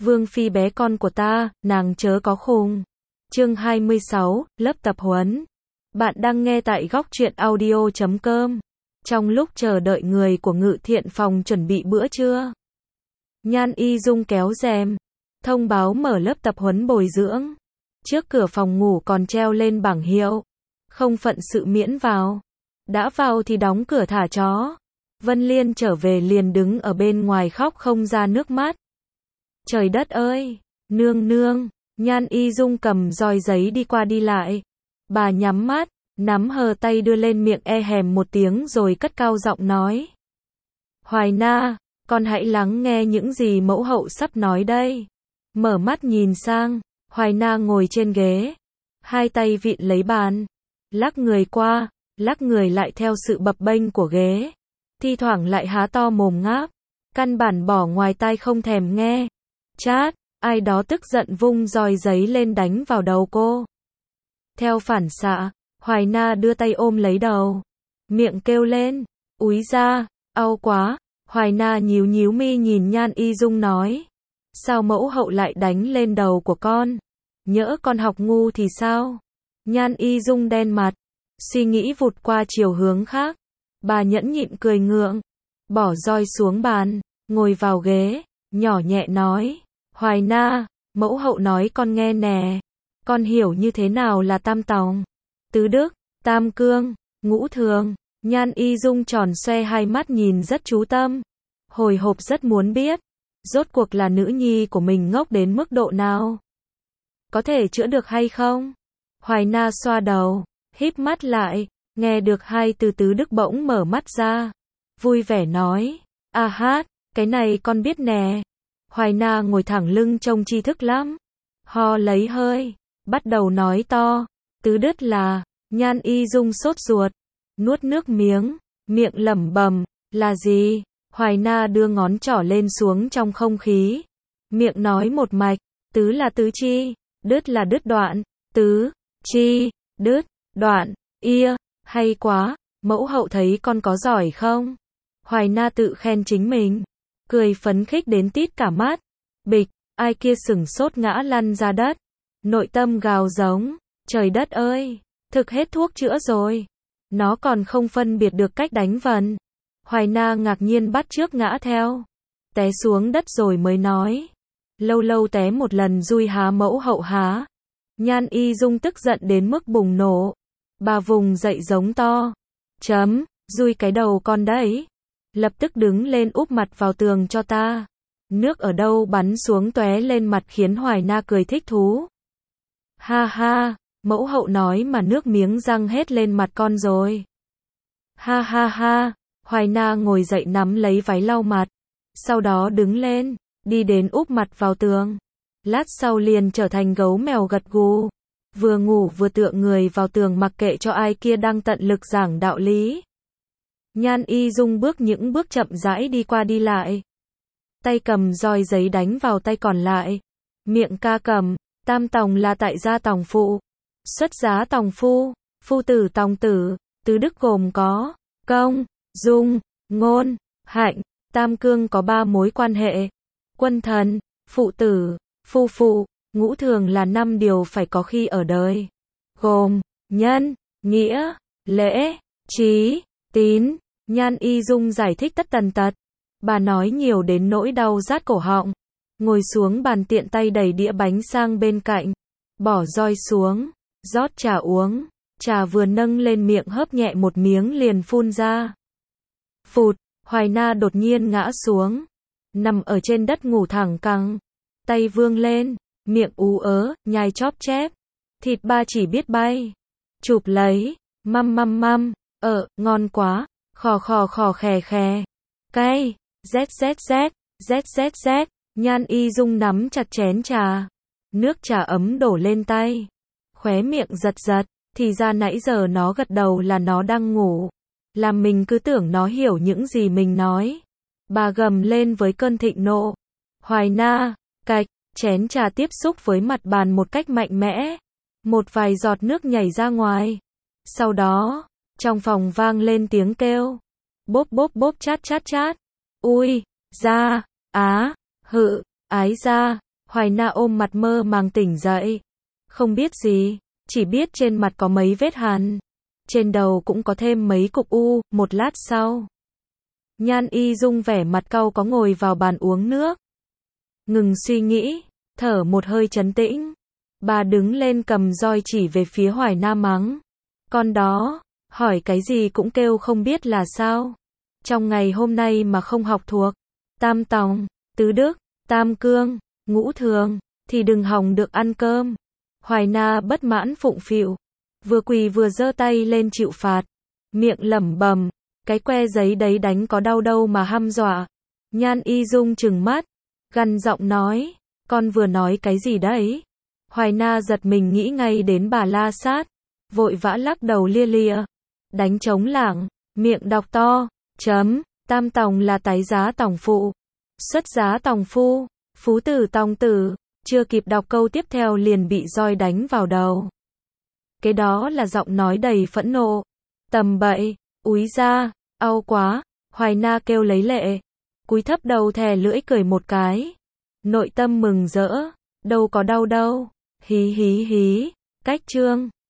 Vương phi bé con của ta, nàng chớ có khùng. Chương 26, lớp tập huấn. Bạn đang nghe tại góc truyện audio.com. Trong lúc chờ đợi người của Ngự Thiện phòng chuẩn bị bữa trưa, Nhan Y Dung kéo rèm, thông báo mở lớp tập huấn bồi dưỡng. Trước cửa phòng ngủ còn treo lên bảng hiệu, không phận sự miễn vào. Đã vào thì đóng cửa thả chó. Vân Liên trở về liền đứng ở bên ngoài khóc không ra nước mắt. Trời đất ơi, nương nương, Nhan Y Dung cầm roi giấy đi qua đi lại. Bà nhắm mắt, nắm hờ tay đưa lên miệng hèm một tiếng rồi cất cao giọng nói. Hoài Na, con hãy lắng nghe những gì mẫu hậu sắp nói đây. Mở mắt nhìn sang, Hoài Na ngồi trên ghế, hai tay vịn lấy bàn, lắc người qua, lắc người lại theo sự bập bênh của ghế. Thi thoảng lại há to mồm ngáp, căn bản bỏ ngoài tai không thèm nghe. Chát, ai đó tức giận vung roi giấy lên đánh vào đầu cô. Theo phản xạ, Hoài Na đưa tay ôm lấy đầu, miệng kêu lên, úi da, đau quá. Hoài Na nhíu nhíu mi nhìn Nhan Y Dung nói, sao mẫu hậu lại đánh lên đầu của con? Nhỡ con học ngu thì sao? Nhan Y Dung đen mặt, suy nghĩ vụt qua chiều hướng khác. Bà nhẫn nhịn cười ngượng, bỏ roi xuống bàn, ngồi vào ghế, nhỏ nhẹ nói, Hoài Na, mẫu hậu nói con nghe nè, con hiểu như thế nào là tam tòng, tứ đức, tam cương, ngũ thường. Nhan Y Dung tròn xoe hai mắt nhìn rất chú tâm, hồi hộp rất muốn biết, rốt cuộc là nữ nhi của mình ngốc đến mức độ nào? Có thể chữa được hay không? Hoài Na xoa đầu, híp mắt lại, nghe được hai từ tứ đức bỗng mở mắt ra, vui vẻ nói, a hát, cái này con biết nè. Hoài Na ngồi thẳng lưng trông tri thức lắm, ho lấy hơi, bắt đầu nói to, tứ đức là. Nhan Y Dung sốt ruột, nuốt nước miếng, miệng lẩm bẩm, là gì? Hoài Na đưa ngón trỏ lên xuống trong không khí, miệng nói một mạch, tứ là tứ chi, đứt là đứt đoạn, tứ, chi, đứt, đoạn, ia, hay quá, mẫu hậu thấy con có giỏi không? Hoài Na tự khen chính mình, cười phấn khích đến tít cả mắt, bịch, ai kia sửng sốt ngã lăn ra đất, nội tâm gào giống, trời đất ơi, thực hết thuốc chữa rồi, nó còn không phân biệt được cách đánh vần. Hoài Na ngạc nhiên bắt chước ngã theo, té xuống đất rồi mới nói, lâu lâu té một lần dui há mẫu hậu há. Nhan Y Dung tức giận đến mức bùng nổ, bà vùng dậy giống to, chấm, dui cái đầu con đấy, lập tức đứng lên úp mặt vào tường cho ta. Nước ở đâu bắn xuống tóe lên mặt khiến Hoài Na cười thích thú. Ha ha, mẫu hậu nói mà nước miếng răng hết lên mặt con rồi. Ha ha ha. Hoài Na ngồi dậy nắm lấy váy lau mặt, sau đó đứng lên, đi đến úp mặt vào tường. Lát sau liền trở thành gấu mèo gật gù, vừa ngủ vừa tựa người vào tường mặc kệ cho ai kia đang tận lực giảng đạo lý. Nhan Y Dung bước những bước chậm rãi đi qua đi lại, tay cầm roi giấy đánh vào tay còn lại, miệng ca cầm, tam tòng là tại gia tòng phụ, xuất giá tòng phu, phu tử tòng tử, tứ đức gồm có công, dung, ngôn, hạnh, tam cương có ba mối quan hệ, quân thần, phụ tử, phu phụ, ngũ thường là 5 điều phải có khi ở đời, gồm nhân, nghĩa, lễ, trí, tín. Nhan Y Dung giải thích tất tần tật, bà nói nhiều đến nỗi đau rát cổ họng, ngồi xuống bàn tiện tay đẩy đĩa bánh sang bên cạnh, bỏ roi xuống, rót trà uống, trà vừa nâng lên miệng hớp nhẹ một miếng liền phun ra. Phụt, Hoài Na đột nhiên ngã xuống, nằm ở trên đất ngủ thẳng cẳng, tay vươn lên, miệng ú ớ, nhai chóp chép, thịt ba chỉ biết bay, chụp lấy, măm măm măm, ngon quá, khò khò khò khè khè, cay, zzzz. Nhan Y Dung nắm chặt chén trà, nước trà ấm đổ lên tay, khóe miệng giật giật, thì ra nãy giờ nó gật đầu là nó đang ngủ. Làm mình cứ tưởng nó hiểu những gì mình nói. Bà gầm lên với cơn thịnh nộ. Hoài Na, cạch, chén trà tiếp xúc với mặt bàn một cách mạnh mẽ. Một vài giọt nước nhảy ra ngoài. Sau đó, trong phòng vang lên tiếng kêu. Bốp bốp bốp chát chát chát. Ui, da, á, hự, ái da. Hoài Na ôm mặt mơ màng tỉnh dậy. Không biết gì, chỉ biết trên mặt có mấy vết hằn. Trên đầu cũng có thêm mấy cục u, một lát sau. Nhan Y Dung vẻ mặt cau có ngồi vào bàn uống nước. Ngừng suy nghĩ, thở một hơi trấn tĩnh. Bà đứng lên cầm roi chỉ về phía Hoài Na mắng. Con đó, hỏi cái gì cũng kêu không biết là sao. Trong ngày hôm nay mà không học thuộc Tam Tòng, Tứ Đức, Tam Cương, Ngũ Thường, thì đừng hòng được ăn cơm. Hoài Na bất mãn phụng phịu, vừa quỳ vừa giơ tay lên chịu phạt, miệng lẩm bẩm, cái que giấy đấy đánh có đau đâu mà hăm dọa. Nhan Y Dung trừng mắt, gằn giọng nói, con vừa nói cái gì đấy? Hoài Na giật mình nghĩ ngay đến bà La Sát, vội vã lắc đầu lia lịa, đánh trống lảng, miệng đọc to, Tam Tòng là tái giá tòng phụ, xuất giá tòng phu, phú tử tòng tử, chưa kịp đọc câu tiếp theo liền bị roi đánh vào đầu. Cái đó là giọng nói đầy phẫn nộ. Tầm bậy, úi ra, au quá, Hoài Na kêu lấy lệ, cúi thấp đầu thè lưỡi cười một cái. Nội tâm mừng rỡ, đâu có đau đâu, hí hí hí, cách chương.